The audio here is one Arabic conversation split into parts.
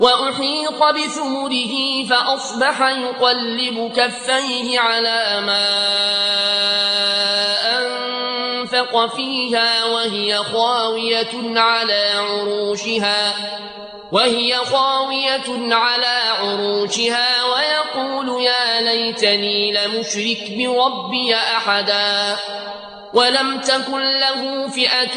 وأحيط بثمره فأصبح يقلب كفيه على ما أنفق فيها وهي خاوية على عروشها ويقول يا ليتني لمشرك بربي أحدا ولم تكن له فئة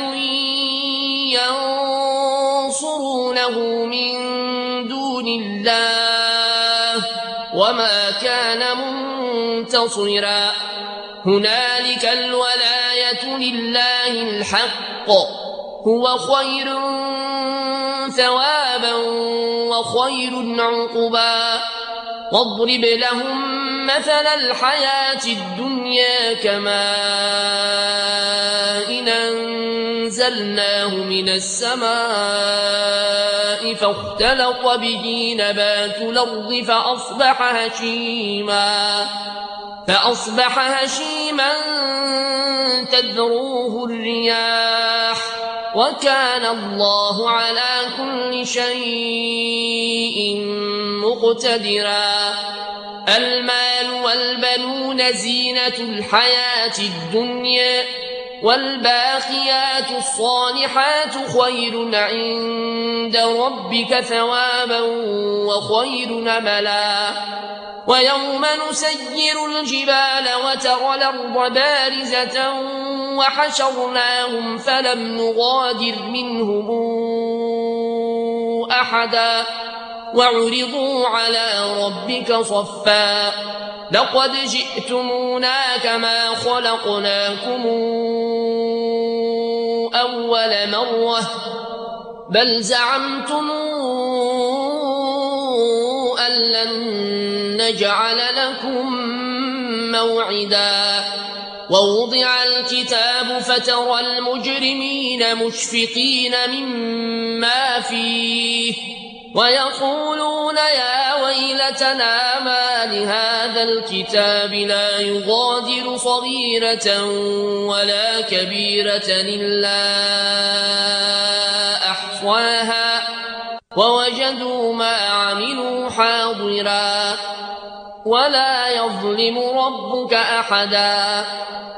ينصرونه من دون الله وما كان منتصرا هنالك الولاية لله الحق هو خير ثوابا وخير عقبا واضرب لهم مثل الحياة الدنيا كماء أنزلناه من السماء فاختلط به نبات الأرض فأصبح هشيما تذروه الرياح وكان الله على كل شيء مقتدرا المال والبنون زينة الحياة الدنيا والباقيات الصالحات خير عند ربك ثوابا وخير أملا ويوم نسير الجبال وترى الأرض بارزة وحشرناهم فلم نغادر منهم أحدا وعرضوا على ربك صفا لقد جئتمونا كما خلقناكم أول مرة بل زعمتم أن لن نجعل لكم موعدا ووضع الكتاب فترى المجرمين مشفقين مما فيه ويقولون يا ويلتنا ما لهذا الكتاب لا يغادر صغيرة ولا كبيرة إلا أحصاها ووجدوا ما عملوا حاضرا ولا يظلم ربك أحدا